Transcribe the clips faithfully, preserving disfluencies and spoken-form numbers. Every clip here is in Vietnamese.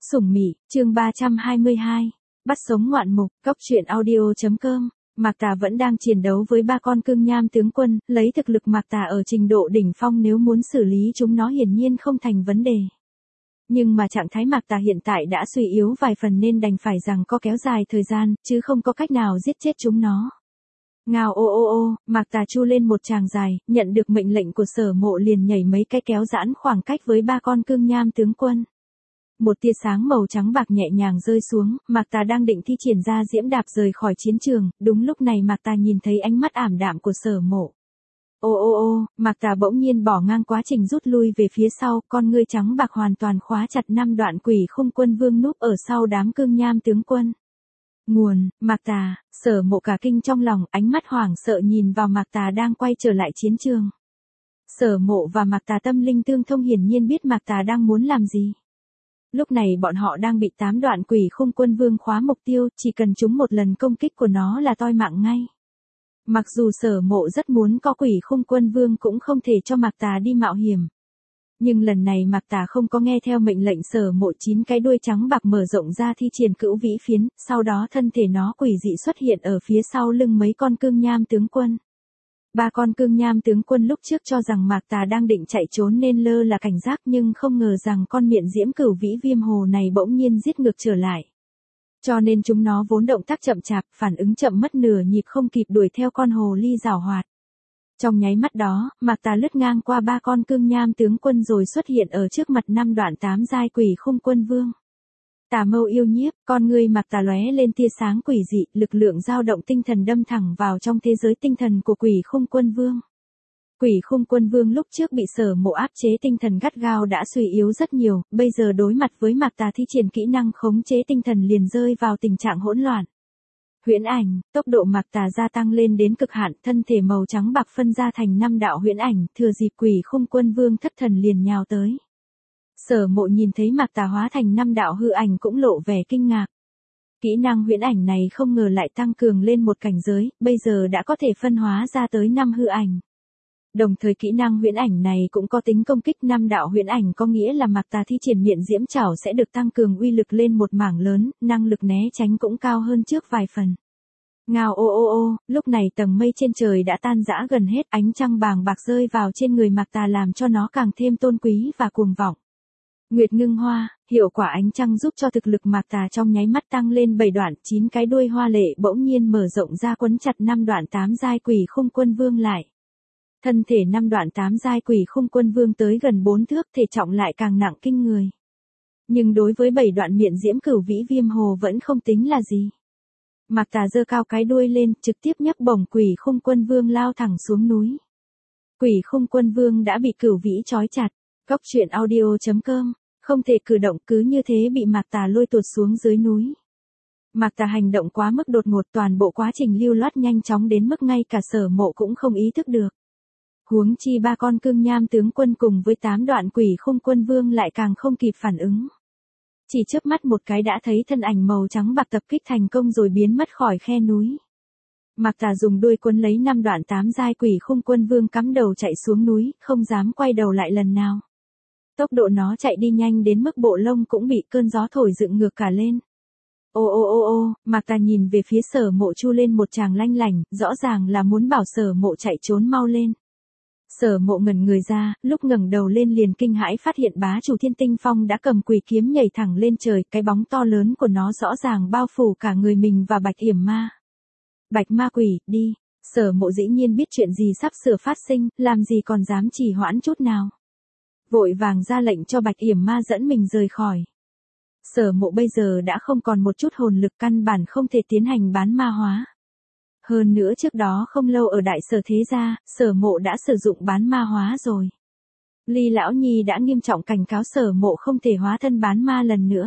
Sủng Mị, chương ba trăm hai mươi hai. Bắt sống ngoạn mục, cóc truyện audio.com. Mạc Tà vẫn đang chiến đấu với ba con cương nham tướng quân, lấy thực lực Mạc Tà ở trình độ đỉnh phong nếu muốn xử lý chúng nó hiển nhiên không thành vấn đề. Nhưng mà trạng thái Mạc Tà hiện tại đã suy yếu vài phần nên đành phải rằng có kéo dài thời gian, chứ không có cách nào giết chết chúng nó. Ngao ô ô ô, Mạc Tà chu lên một tràng dài, nhận được mệnh lệnh của Sở Mộ liền nhảy mấy cái kéo giãn khoảng cách với ba con cương nham tướng quân. Một tia sáng màu trắng bạc nhẹ nhàng rơi xuống, Mạc Tà đang định thi triển ra diễm đạp rời khỏi chiến trường, đúng lúc này Mạc Tà nhìn thấy ánh mắt ảm đạm của Sở Mộ. Ô ô ô, Mạc Tà bỗng nhiên bỏ ngang quá trình rút lui về phía sau, con ngươi trắng bạc hoàn toàn khóa chặt năm đoạn quỷ khung quân vương núp ở sau đám cương nham tướng quân. Nguồn, Mạc Tà, Sở Mộ cả kinh trong lòng, ánh mắt hoảng sợ nhìn vào Mạc Tà đang quay trở lại chiến trường. Sở Mộ và Mạc Tà tâm linh tương thông hiển nhiên biết Mạc Tà đang muốn làm gì. Lúc này bọn họ đang bị tám đoạn quỷ khung quân vương khóa mục tiêu, chỉ cần trúng một lần công kích của nó là toi mạng ngay. Mặc dù Sở Mộ rất muốn có quỷ khung quân vương cũng không thể cho Mạc Tà đi mạo hiểm. Nhưng lần này Mạc Tà không có nghe theo mệnh lệnh. Sở Mộ chín cái đuôi trắng bạc mở rộng ra thi triển cửu vĩ phiến, sau đó thân thể nó quỷ dị xuất hiện ở phía sau lưng mấy con cương nham tướng quân. Ba con cương nham tướng quân lúc trước cho rằng Mạc Tà đang định chạy trốn nên lơ là cảnh giác, nhưng không ngờ rằng con miệng diễm cửu vĩ viêm hồ này bỗng nhiên giết ngược trở lại. Cho nên chúng nó vốn động tác chậm chạp, phản ứng chậm mất nửa nhịp không kịp đuổi theo con hồ ly giảo hoạt. Trong nháy mắt đó, Mạc Tà lướt ngang qua ba con cương nham tướng quân rồi xuất hiện ở trước mặt năm đoạn tám giai quỷ khung quân vương. Tà mâu yêu nhiếp, con ngươi Mạc Tà lóe lên tia sáng quỷ dị, lực lượng dao động tinh thần đâm thẳng vào trong thế giới tinh thần của quỷ khung quân vương. Quỷ khung quân vương lúc trước bị Sở Mộ áp chế tinh thần gắt gao đã suy yếu rất nhiều, bây giờ đối mặt với Mạc Tà thi triển kỹ năng khống chế tinh thần liền rơi vào tình trạng hỗn loạn. Huyễn ảnh, tốc độ Mạc Tà gia tăng lên đến cực hạn, thân thể màu trắng bạc phân ra thành năm đạo huyễn ảnh, thừa dịp quỷ khung quân vương thất thần liền nhào tới. Sở Mộ nhìn thấy Mạc Tà hóa thành năm đạo hư ảnh cũng lộ vẻ kinh ngạc. Kỹ năng huyễn ảnh này không ngờ lại tăng cường lên một cảnh giới, bây giờ đã có thể phân hóa ra tới năm hư ảnh. Đồng thời kỹ năng huyễn ảnh này cũng có tính công kích. Năm đạo huyễn ảnh có nghĩa là Mạc Tà thi triển miệng diễm trảo sẽ được tăng cường uy lực lên một mảng lớn, năng lực né tránh cũng cao hơn trước vài phần. Ngao ô ô ô, lúc này tầng mây trên trời đã tan rã gần hết, ánh trăng bàng bạc rơi vào trên người Mạc Tà làm cho nó càng thêm tôn quý và cuồng vọng. Nguyệt ngưng hoa, hiệu quả ánh trăng giúp cho thực lực Mạc Tà trong nháy mắt tăng lên bảy đoạn, chín cái đuôi hoa lệ bỗng nhiên mở rộng ra quấn chặt năm đoạn tám giai quỷ khung quân vương lại. Thân thể năm đoạn tám giai quỷ khung quân vương tới gần bốn thước, thể trọng lại càng nặng kinh người. Nhưng đối với bảy đoạn miệng diễm cửu vĩ viêm hồ vẫn không tính là gì. Mạc Tà giơ cao cái đuôi lên, trực tiếp nhấc bổng quỷ khung quân vương lao thẳng xuống núi. Quỷ khung quân vương đã bị cửu vĩ trói chặt. Cóc truyện audio.com, không thể cử động, cứ như thế bị Mạc Tà lôi tuột xuống dưới núi. Mạc Tà hành động quá mức đột ngột, toàn bộ quá trình lưu loát nhanh chóng đến mức ngay cả Sở Mộ cũng không ý thức được. Huống chi ba con cương nham tướng quân cùng với tám đoạn quỷ khung quân vương lại càng không kịp phản ứng. Chỉ chớp mắt một cái đã thấy thân ảnh màu trắng bạc tập kích thành công rồi biến mất khỏi khe núi. Mạc Tà dùng đuôi quấn lấy năm đoạn tám giai quỷ khung quân vương cắm đầu chạy xuống núi, không dám quay đầu lại lần nào. Tốc độ nó chạy đi nhanh đến mức bộ lông cũng bị cơn gió thổi dựng ngược cả lên. Ô ô ô ô, Mạc Tà nhìn về phía Sở Mộ chu lên một tràng lanh lảnh, rõ ràng là muốn bảo Sở Mộ chạy trốn mau lên. Sở Mộ ngẩn người ra, lúc ngẩng đầu lên liền kinh hãi phát hiện bá chủ Thiên Tinh Phong đã cầm quỷ kiếm nhảy thẳng lên trời, cái bóng to lớn của nó rõ ràng bao phủ cả người mình và Bạch Yểm Ma. Bạch ma quỷ, đi. Sở Mộ dĩ nhiên biết chuyện gì sắp sửa phát sinh, làm gì còn dám trì hoãn chút nào. Vội vàng ra lệnh cho Bạch Yểm Ma dẫn mình rời khỏi. Sở Mộ bây giờ đã không còn một chút hồn lực, căn bản không thể tiến hành bán ma hóa. Hơn nữa trước đó không lâu ở Đại Sở Thế Gia, Sở Mộ đã sử dụng bán ma hóa rồi. Ly Lão Nhi đã nghiêm trọng cảnh cáo Sở Mộ không thể hóa thân bán ma lần nữa.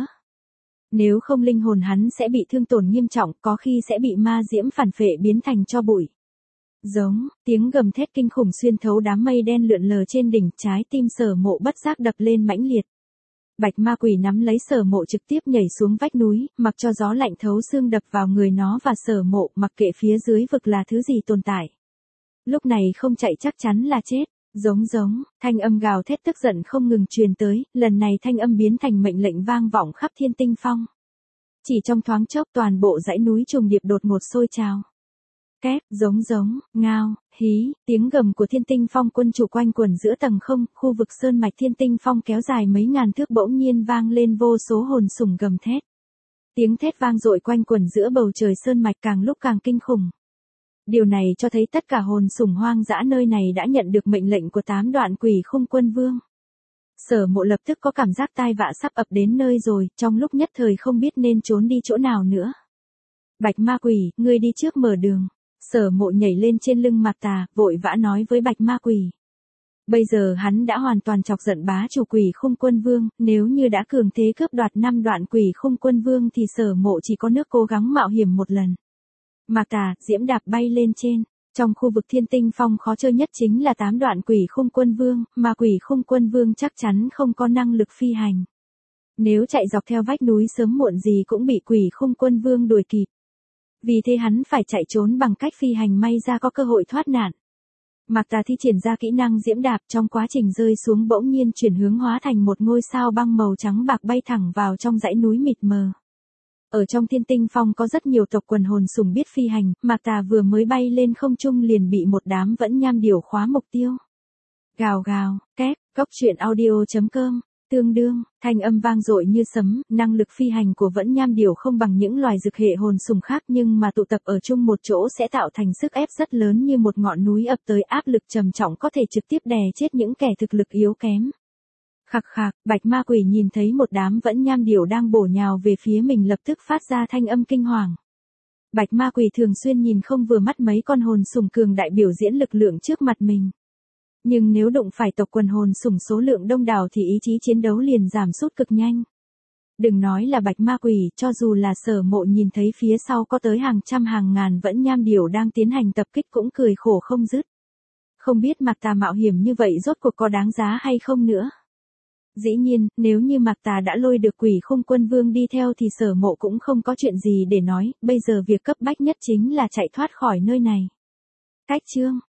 Nếu không linh hồn hắn sẽ bị thương tổn nghiêm trọng, có khi sẽ bị ma diễm phản phệ biến thành tro bụi. Giống, tiếng gầm thét kinh khủng xuyên thấu đám mây đen lượn lờ trên đỉnh, trái tim Sở Mộ bất giác đập lên mãnh liệt. Bạch ma quỷ nắm lấy Sở Mộ trực tiếp nhảy xuống vách núi, mặc cho gió lạnh thấu xương đập vào người nó và Sở Mộ, mặc kệ phía dưới vực là thứ gì tồn tại. Lúc này không chạy chắc chắn là chết. Giống giống, thanh âm gào thét tức giận không ngừng truyền tới, lần này thanh âm biến thành mệnh lệnh vang vọng khắp Thiên Tinh Phong. Chỉ trong thoáng chốc toàn bộ dãy núi trùng điệp đột ngột sôi trào. Két, giống giống, ngao, hí, tiếng gầm của Thiên Tinh Phong quân chủ quanh quẩn giữa tầng không, khu vực sơn mạch Thiên Tinh Phong kéo dài mấy ngàn thước bỗng nhiên vang lên vô số hồn sủng gầm thét. Tiếng thét vang dội quanh quẩn giữa bầu trời sơn mạch càng lúc càng kinh khủng. Điều này cho thấy tất cả hồn sủng hoang dã nơi này đã nhận được mệnh lệnh của tám đoạn quỷ khung quân vương. Sở Mộ lập tức có cảm giác tai vạ sắp ập đến nơi rồi, trong lúc nhất thời không biết nên trốn đi chỗ nào nữa. Bạch ma quỷ, ngươi đi trước mở đường. Sở Mộ nhảy lên trên lưng Mạc Tà, vội vã nói với Bạch ma quỷ. Bây giờ hắn đã hoàn toàn chọc giận bá chủ quỷ khung quân vương, nếu như đã cường thế cướp đoạt năm đoạn quỷ khung quân vương thì Sở Mộ chỉ có nước cố gắng mạo hiểm một lần. Mạc Tà, diễm đạp bay lên trên. Trong khu vực Thiên Tinh Phong khó chơi nhất chính là tám đoạn quỷ khung quân vương, mà quỷ khung quân vương chắc chắn không có năng lực phi hành. Nếu chạy dọc theo vách núi sớm muộn gì cũng bị quỷ khung quân vương đuổi kịp. Vì thế hắn phải chạy trốn bằng cách phi hành, may ra có cơ hội thoát nạn. Mạc Tà thi triển ra kỹ năng diễm đạp, trong quá trình rơi xuống bỗng nhiên chuyển hướng hóa thành một ngôi sao băng màu trắng bạc bay thẳng vào trong dãy núi mịt mờ. Ở trong Thiên Tinh Phong có rất nhiều tộc quần hồn sủng biết phi hành, Mạc Tà vừa mới bay lên không trung liền bị một đám vẫn nham điểu khóa mục tiêu. Gào gào, két, cốc truyện audio chấm com, tương đương, thanh âm vang dội như sấm, năng lực phi hành của vẫn nham điểu không bằng những loài dực hệ hồn sủng khác nhưng mà tụ tập ở chung một chỗ sẽ tạo thành sức ép rất lớn như một ngọn núi ập tới, áp lực trầm trọng có thể trực tiếp đè chết những kẻ thực lực yếu kém. Khạc khạc, Bạch ma quỷ nhìn thấy một đám vẫn nham điểu đang bổ nhào về phía mình lập tức phát ra thanh âm kinh hoàng. Bạch ma quỷ thường xuyên nhìn không vừa mắt mấy con hồn sủng cường đại biểu diễn lực lượng trước mặt mình. Nhưng nếu đụng phải tộc quần hồn sủng số lượng đông đảo thì ý chí chiến đấu liền giảm sút cực nhanh. Đừng nói là Bạch ma quỷ, cho dù là Sở Mộ nhìn thấy phía sau có tới hàng trăm hàng ngàn vẫn nham điểu đang tiến hành tập kích cũng cười khổ không dứt. Không biết Mạc Tà mạo hiểm như vậy rốt cuộc có đáng giá hay không nữa. Dĩ nhiên, nếu như Mạc Tà đã lôi được quỷ khung quân vương đi theo thì Sở Mộ cũng không có chuyện gì để nói, bây giờ việc cấp bách nhất chính là chạy thoát khỏi nơi này. Cách chương